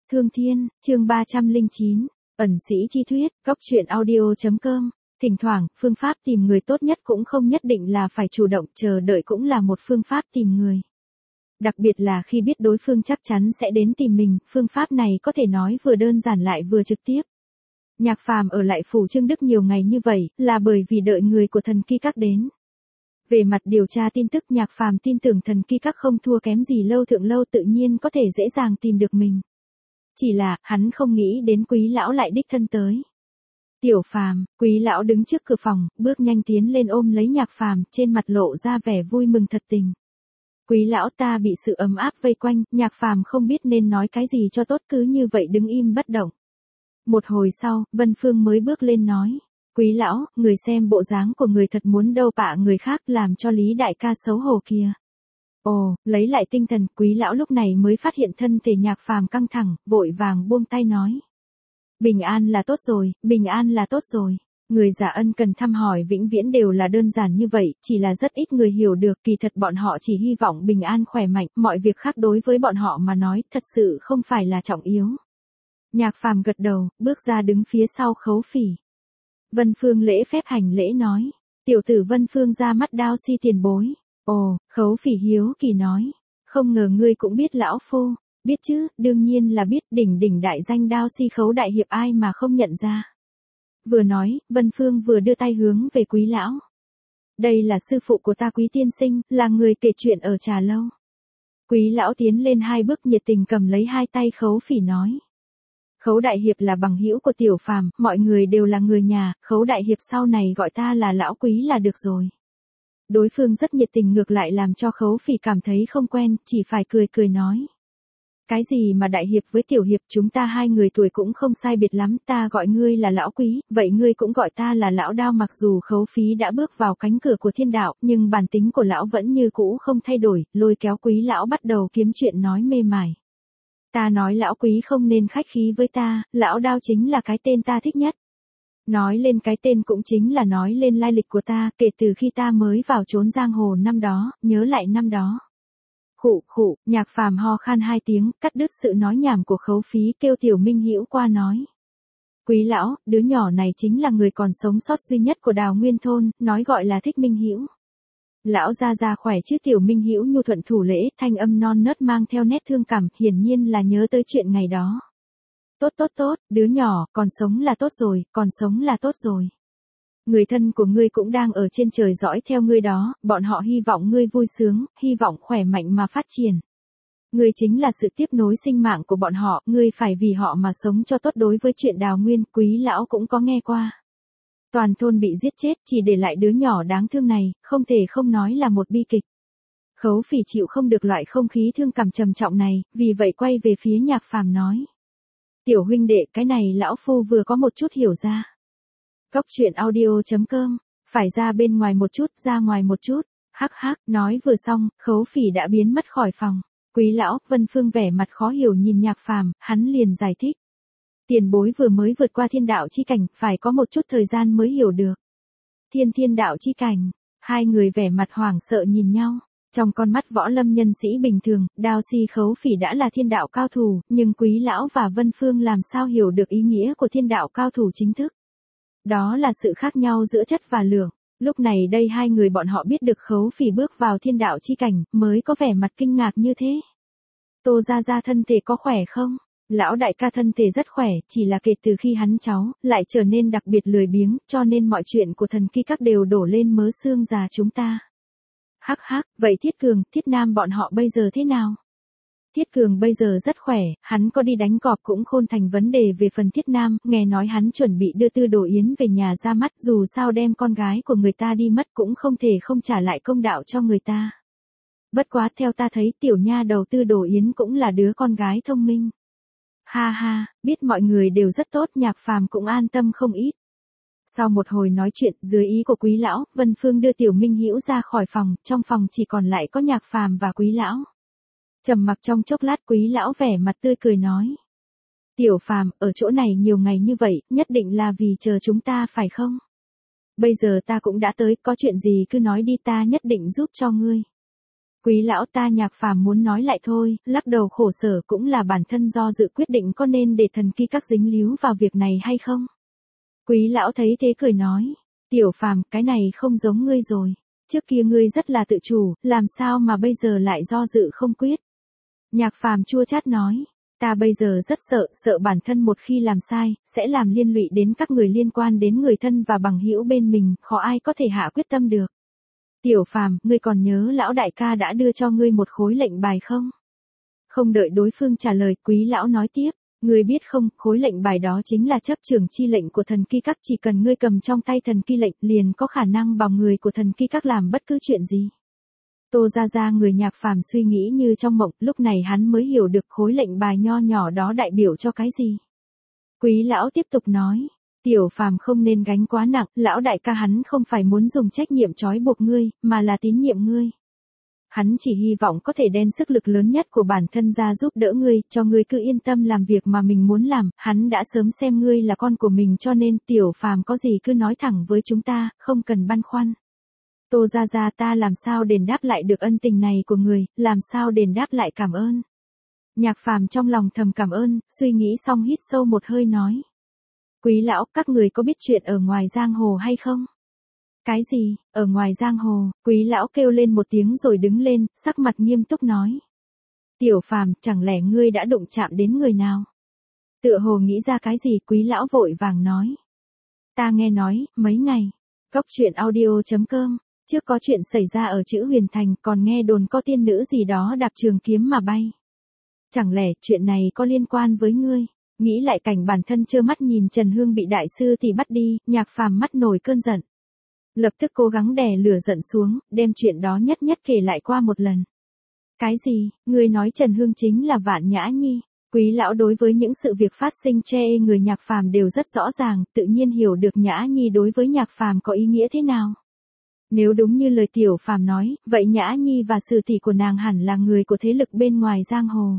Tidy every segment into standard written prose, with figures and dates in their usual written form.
Thương Thiên, chương 309, ẩn sĩ chi thuyết, góc truyện audio.com. Thỉnh thoảng, phương pháp tìm người tốt nhất cũng không nhất định là phải chủ động, chờ đợi cũng là một phương pháp tìm người. Đặc biệt là khi biết đối phương chắc chắn sẽ đến tìm mình, phương pháp này có thể nói vừa đơn giản lại vừa trực tiếp. Nhạc Phàm ở lại phủ Trương Đức nhiều ngày như vậy, là bởi vì đợi người của Thần Ki Các đến. Về mặt điều tra tin tức, Nhạc Phàm tin tưởng Thần Ki Các không thua kém gì Lâu Thượng Lâu, tự nhiên có thể dễ dàng tìm được mình. Chỉ là, hắn không nghĩ đến Quý lão lại đích thân tới. Tiểu Phàm, Quý lão đứng trước cửa phòng, bước nhanh tiến lên ôm lấy Nhạc Phàm, trên mặt lộ ra vẻ vui mừng thật tình. Quý lão, ta bị sự ấm áp vây quanh, Nhạc Phàm không biết nên nói cái gì cho tốt, cứ như vậy đứng im bất động. Một hồi sau, Vân Phương mới bước lên nói. Quý lão, người xem bộ dáng của người thật muốn đâu bạ người khác, làm cho Lý đại ca xấu hổ kìa. Ồ, lấy lại tinh thần, Quý lão lúc này mới phát hiện thân thể Nhạc Phàm căng thẳng, vội vàng buông tay nói. Bình an là tốt rồi, bình an là tốt rồi. Người già ân cần thăm hỏi vĩnh viễn đều là đơn giản như vậy, chỉ là rất ít người hiểu được, kỳ thật bọn họ chỉ hy vọng bình an khỏe mạnh, mọi việc khác đối với bọn họ mà nói, thật sự không phải là trọng yếu. Nhạc Phàm gật đầu, bước ra đứng phía sau Khấu Phỉ. Vân Phương lễ phép hành lễ nói. Tiểu tử Vân Phương ra mắt Đao Si tiền bối. Ồ, Khấu Phỉ hiếu kỳ nói. Không ngờ ngươi cũng biết lão phu. Biết chứ, đương nhiên là biết, đỉnh đại danh Đao Si Khấu đại hiệp ai mà không nhận ra. Vừa nói, Vân Phương vừa đưa tay hướng về Quý lão. Đây là sư phụ của ta Quý tiên sinh, là người kể chuyện ở Trà Lâu. Quý lão tiến lên hai bước nhiệt tình cầm lấy hai tay Khấu Phỉ nói. Khấu đại hiệp là bằng hữu của Tiểu Phàm, mọi người đều là người nhà, Khấu đại hiệp sau này gọi ta là lão Quý là được rồi. Đối phương rất nhiệt tình, ngược lại làm cho Khấu Phỉ cảm thấy không quen, chỉ phải cười nói. Cái gì mà đại hiệp với tiểu hiệp, chúng ta hai người tuổi cũng không sai biệt lắm, ta gọi ngươi là lão Quý, vậy ngươi cũng gọi ta là lão Đao. Mặc dù Khấu Phí đã bước vào cánh cửa của thiên đạo, nhưng bản tính của lão vẫn như cũ không thay đổi, lôi kéo Quý lão bắt đầu kiếm chuyện nói mê mải. Ta nói lão Quý không nên khách khí với ta, lão Đao chính là cái tên ta thích nhất. Nói lên cái tên cũng chính là nói lên lai lịch của ta, kể từ khi ta mới vào trốn giang hồ năm đó, nhớ lại năm đó. Khụ, Nhạc Phàm ho khan hai tiếng, cắt đứt sự nói nhảm của Khấu Phí, kêu Tiểu Minh Hữu qua nói. Quý lão, đứa nhỏ này chính là người còn sống sót duy nhất của Đào Nguyên thôn, nói gọi là Thích Minh Hữu. Lão ra khỏe chứ? Tiểu Minh Hữu nhu thuận thủ lễ, thanh âm non nớt mang theo nét thương cảm, hiển nhiên là nhớ tới chuyện ngày đó. Tốt, đứa nhỏ, còn sống là tốt rồi, còn sống là tốt rồi. Người thân của ngươi cũng đang ở trên trời dõi theo ngươi đó, bọn họ hy vọng ngươi vui sướng, hy vọng khỏe mạnh mà phát triển. Ngươi chính là sự tiếp nối sinh mạng của bọn họ, ngươi phải vì họ mà sống cho tốt. Đối với chuyện Đào Nguyên, Quý lão cũng có nghe qua. Toàn thôn bị giết chết, chỉ để lại đứa nhỏ đáng thương này, không thể không nói là một bi kịch. Khấu Phỉ chịu không được loại không khí thương cảm trầm trọng này, vì vậy quay về phía Nhạc Phàm nói. Tiểu huynh đệ, cái này lão phu vừa có một chút hiểu ra. Góc truyện audio.com, phải ra bên ngoài một chút, ra ngoài một chút. Hắc, nói vừa xong, Khấu Phỉ đã biến mất khỏi phòng. Quý lão, Vân Phương vẻ mặt khó hiểu nhìn Nhạc Phàm, hắn liền giải thích. Tiền bối vừa mới vượt qua thiên đạo chi cảnh, phải có một chút thời gian mới hiểu được. Thiên đạo chi cảnh, hai người vẻ mặt hoảng sợ nhìn nhau. Trong con mắt võ lâm nhân sĩ bình thường, Đao Si Khấu Phỉ đã là thiên đạo cao thủ, nhưng Quý lão và Vân Phương làm sao hiểu được ý nghĩa của thiên đạo cao thủ chính thức. Đó là sự khác nhau giữa chất và lượng. Lúc này đây hai người bọn họ biết được Khấu Phỉ bước vào thiên đạo chi cảnh, mới có vẻ mặt kinh ngạc như thế. Tô gia thân thể có khỏe không? Lão đại ca thân thể rất khỏe, chỉ là kể từ khi hắn cháu, lại trở nên đặc biệt lười biếng, cho nên mọi chuyện của Thần Ki Các đều đổ lên mớ xương già chúng ta. Hắc, vậy Thiết Cường, Thiết Nam bọn họ bây giờ thế nào? Thiết Cường bây giờ rất khỏe, hắn có đi đánh cọp cũng khôn thành vấn đề. Về phần Thiết Nam, nghe nói hắn chuẩn bị đưa Tư Đồ Yến về nhà ra mắt, dù sao đem con gái của người ta đi mất cũng không thể không trả lại công đạo cho người ta. Bất quá theo ta thấy tiểu nha đầu Tư Đồ Yến cũng là đứa con gái thông minh. Ha, biết mọi người đều rất tốt, Nhạc Phàm cũng an tâm không ít. Sau một hồi nói chuyện, dưới ý của Quý lão, Vân Phương đưa Tiểu Minh Hữu ra khỏi phòng, trong phòng chỉ còn lại có Nhạc Phàm và Quý lão. Trầm mặc trong chốc lát, Quý lão vẻ mặt tươi cười nói. Tiểu Phàm, ở chỗ này nhiều ngày như vậy, nhất định là vì chờ chúng ta phải không? Bây giờ ta cũng đã tới, có chuyện gì cứ nói đi, ta nhất định giúp cho ngươi. Quý lão ta Nhạc Phàm muốn nói lại thôi, lắc đầu khổ sở cũng là bản thân do dự quyết định có nên để thần kỳ các dính líu vào việc này hay không. Quý lão thấy thế cười nói, Tiểu Phàm, cái này không giống ngươi rồi. Trước kia ngươi rất là tự chủ, làm sao mà bây giờ lại do dự không quyết. Nhạc Phàm chua chát nói, ta bây giờ rất sợ bản thân một khi làm sai, sẽ làm liên lụy đến các người liên quan đến người thân và bằng hữu bên mình, khó ai có thể hạ quyết tâm được. Tiểu Phàm, ngươi còn nhớ lão đại ca đã đưa cho ngươi một khối lệnh bài không? Không đợi đối phương trả lời, Quý lão nói tiếp, ngươi biết không, khối lệnh bài đó chính là chấp trưởng chi lệnh của thần kỳ các, chỉ cần ngươi cầm trong tay thần kỳ lệnh liền có khả năng bảo người của thần kỳ các làm bất cứ chuyện gì. Tô Gia người Nhạc Phàm suy nghĩ như trong mộng, lúc này hắn mới hiểu được khối lệnh bài nho nhỏ đó đại biểu cho cái gì. Quý lão tiếp tục nói, Tiểu Phàm không nên gánh quá nặng, lão đại ca hắn không phải muốn dùng trách nhiệm trói buộc ngươi, mà là tín nhiệm ngươi. Hắn chỉ hy vọng có thể đen sức lực lớn nhất của bản thân ra giúp đỡ ngươi, cho ngươi cứ yên tâm làm việc mà mình muốn làm, hắn đã sớm xem ngươi là con của mình cho nên Tiểu Phàm có gì cứ nói thẳng với chúng ta, không cần băn khoăn. Tô Gia ta làm sao đền đáp lại được ân tình này của người, làm sao đền đáp lại cảm ơn. Nhạc Phàm trong lòng thầm cảm ơn, suy nghĩ xong hít sâu một hơi nói. Quý lão, các người có biết chuyện ở ngoài giang hồ hay không? Cái gì, ở ngoài giang hồ? Quý lão kêu lên một tiếng rồi đứng lên, sắc mặt nghiêm túc nói. Tiểu Phàm, chẳng lẽ ngươi đã đụng chạm đến người nào? Tựa hồ nghĩ ra cái gì, Quý lão vội vàng nói. Ta nghe nói, mấy ngày. Cốc truyện audio.com, trước có chuyện xảy ra ở chữ Huyền Thành, còn nghe đồn có tiên nữ gì đó đạp trường kiếm mà bay. Chẳng lẽ chuyện này có liên quan với ngươi? Nghĩ lại cảnh bản thân trơ mắt nhìn Trần Hương bị đại sư thì bắt đi, Nhạc Phàm mắt nổi cơn giận. Lập tức cố gắng đè lửa giận xuống, đem chuyện đó nhất nhất kể lại qua một lần. Cái gì, ngươi nói Trần Hương chính là Vạn Nhã Nhi? Quý lão đối với những sự việc phát sinh che người Nhạc Phàm đều rất rõ ràng, tự nhiên hiểu được Nhã Nhi đối với Nhạc Phàm có ý nghĩa thế nào. Nếu đúng như lời Tiểu Phàm nói, vậy Nhã Nhi và sư tỷ của nàng hẳn là người của thế lực bên ngoài giang hồ.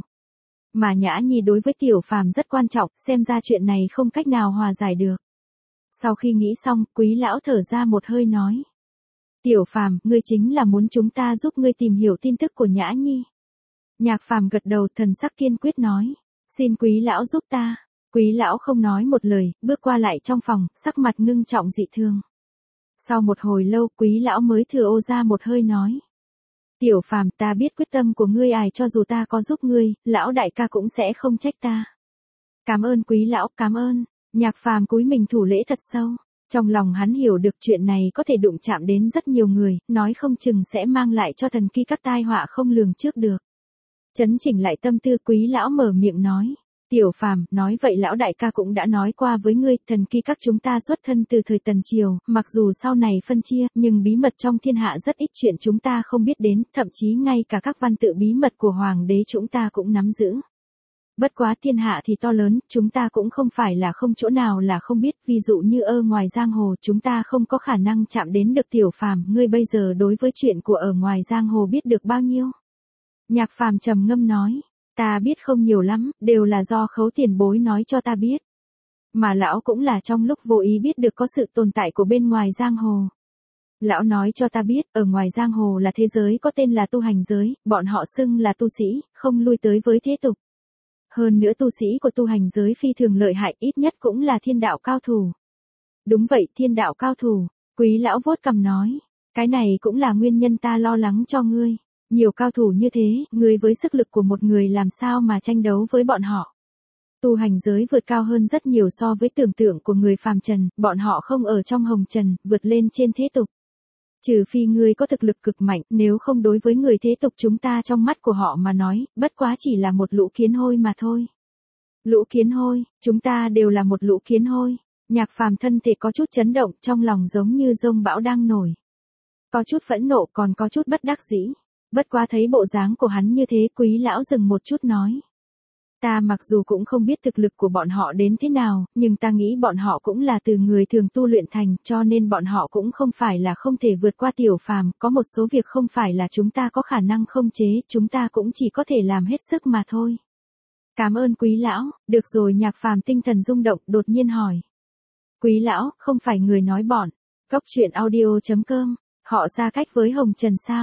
Mà Nhã Nhi đối với Tiểu Phàm rất quan trọng, xem ra chuyện này không cách nào hòa giải được. Sau khi nghĩ xong, Quý lão thở ra một hơi nói. Tiểu Phàm, ngươi chính là muốn chúng ta giúp ngươi tìm hiểu tin tức của Nhã Nhi. Nhạc Phàm gật đầu, thần sắc kiên quyết nói. Xin Quý lão giúp ta. Quý lão không nói một lời, bước qua lại trong phòng, sắc mặt ngưng trọng dị thường. Sau một hồi lâu, Quý lão mới thừa ô ra một hơi nói. Tiểu Phàm, ta biết quyết tâm của ngươi, cho dù ta có giúp ngươi, lão đại ca cũng sẽ không trách ta. Cảm ơn Quý lão, cảm ơn. Nhạc Phàm cúi mình thủ lễ thật sâu. Trong lòng hắn hiểu được chuyện này có thể đụng chạm đến rất nhiều người, nói không chừng sẽ mang lại cho thần kỳ các tai họa không lường trước được. Chấn chỉnh lại tâm tư, Quý lão mở miệng nói. Tiểu Phàm, nói vậy lão đại ca cũng đã nói qua với ngươi, thần kỳ các chúng ta xuất thân từ thời Tần Triều, mặc dù sau này phân chia, nhưng bí mật trong thiên hạ rất ít chuyện chúng ta không biết đến, thậm chí ngay cả các văn tự bí mật của hoàng đế chúng ta cũng nắm giữ. Bất quá thiên hạ thì to lớn, chúng ta cũng không phải là không chỗ nào là không biết, ví dụ như ở ngoài giang hồ chúng ta không có khả năng chạm đến được. Tiểu Phàm, ngươi bây giờ đối với chuyện của ở ngoài giang hồ biết được bao nhiêu? Nhạc Phàm trầm ngâm nói. Ta biết không nhiều lắm, đều là do Khấu tiền bối nói cho ta biết. Mà lão cũng là trong lúc vô ý biết được có sự tồn tại của bên ngoài giang hồ. Lão nói cho ta biết, ở ngoài giang hồ là thế giới có tên là tu hành giới, bọn họ xưng là tu sĩ, không lui tới với thế tục. Hơn nữa tu sĩ của tu hành giới phi thường lợi hại, ít nhất cũng là thiên đạo cao thủ. Đúng vậy, thiên đạo cao thủ. Quý lão vuốt cằm nói. Cái này cũng là nguyên nhân ta lo lắng cho ngươi. Nhiều cao thủ như thế, ngươi với sức lực của một người làm sao mà tranh đấu với bọn họ. Tu hành giới vượt cao hơn rất nhiều so với tưởng tượng của người phàm trần, bọn họ không ở trong hồng trần, vượt lên trên thế tục. Trừ phi ngươi có thực lực cực mạnh, nếu không đối với người thế tục chúng ta trong mắt của họ mà nói, bất quá chỉ là một lũ kiến hôi mà thôi. Lũ kiến hôi, chúng ta đều là một lũ kiến hôi. Nhạc Phàm thân thể có chút chấn động, trong lòng giống như dông bão đang nổi. Có chút phẫn nộ, còn có chút bất đắc dĩ. Bất quá thấy bộ dáng của hắn như thế, Quý lão dừng một chút nói. Ta mặc dù cũng không biết thực lực của bọn họ đến thế nào, nhưng ta nghĩ bọn họ cũng là từ người thường tu luyện thành, cho nên bọn họ cũng không phải là không thể vượt qua. Tiểu Phàm, có một số việc không phải là chúng ta có khả năng không chế, chúng ta cũng chỉ có thể làm hết sức mà thôi. Cảm ơn Quý lão. Được rồi. Nhạc Phàm tinh thần rung động, đột nhiên hỏi. Quý lão, không phải người nói bọn Cốc truyện audio.com, họ xa cách với Hồng Trần sao?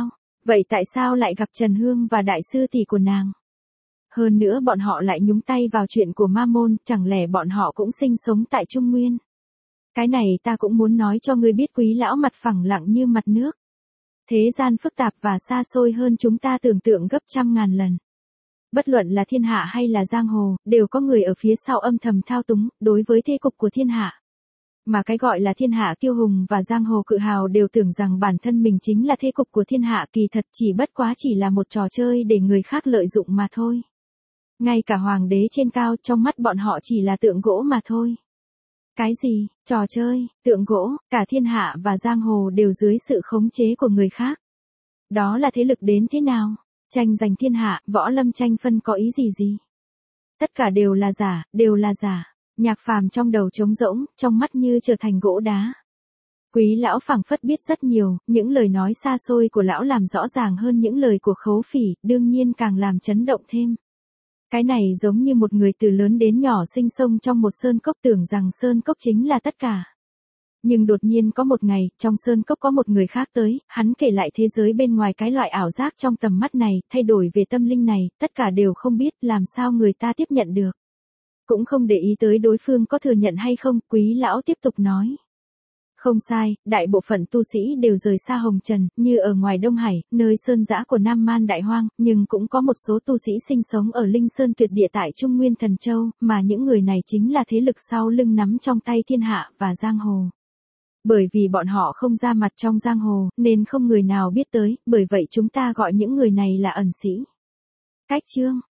Vậy tại sao lại gặp Trần Hương và đại sư tỷ của nàng? Hơn nữa bọn họ lại nhúng tay vào chuyện của Ma Môn, chẳng lẽ bọn họ cũng sinh sống tại Trung Nguyên? Cái này ta cũng muốn nói cho ngươi biết, Quý lão mặt phẳng lặng như mặt nước. Thế gian phức tạp và xa xôi hơn chúng ta tưởng tượng gấp trăm ngàn lần. Bất luận là thiên hạ hay là giang hồ, đều có người ở phía sau âm thầm thao túng, đối với thế cục của thiên hạ. Mà cái gọi là thiên hạ kiêu hùng và giang hồ cự hào đều tưởng rằng bản thân mình chính là thế cục của thiên hạ, kỳ thật chỉ bất quá chỉ là một trò chơi để người khác lợi dụng mà thôi. Ngay cả hoàng đế trên cao trong mắt bọn họ chỉ là tượng gỗ mà thôi. Cái gì, trò chơi, tượng gỗ, cả thiên hạ và giang hồ đều dưới sự khống chế của người khác. Đó là thế lực đến thế nào? Tranh giành thiên hạ, võ lâm tranh phân có ý gì? Tất cả đều là giả, đều là giả. Nhạc Phàm trong đầu trống rỗng, trong mắt như trở thành gỗ đá. Quý lão phảng phất biết rất nhiều, những lời nói xa xôi của lão làm rõ ràng hơn những lời của Khấu Phỉ, đương nhiên càng làm chấn động thêm. Cái này giống như một người từ lớn đến nhỏ sinh sống trong một sơn cốc, tưởng rằng sơn cốc chính là tất cả. Nhưng đột nhiên có một ngày, trong sơn cốc có một người khác tới, hắn kể lại thế giới bên ngoài cái loại ảo giác trong tầm mắt này, thay đổi về tâm linh này, tất cả đều không biết làm sao người ta tiếp nhận được. Cũng không để ý tới đối phương có thừa nhận hay không, Quý lão tiếp tục nói. Không sai, đại bộ phận tu sĩ đều rời xa hồng trần, như ở ngoài Đông Hải, nơi sơn dã của Nam Man Đại Hoang, nhưng cũng có một số tu sĩ sinh sống ở Linh Sơn tuyệt địa tại Trung Nguyên Thần Châu, mà những người này chính là thế lực sau lưng nắm trong tay thiên hạ và giang hồ. Bởi vì bọn họ không ra mặt trong giang hồ, nên không người nào biết tới, bởi vậy chúng ta gọi những người này là ẩn sĩ. Cách chương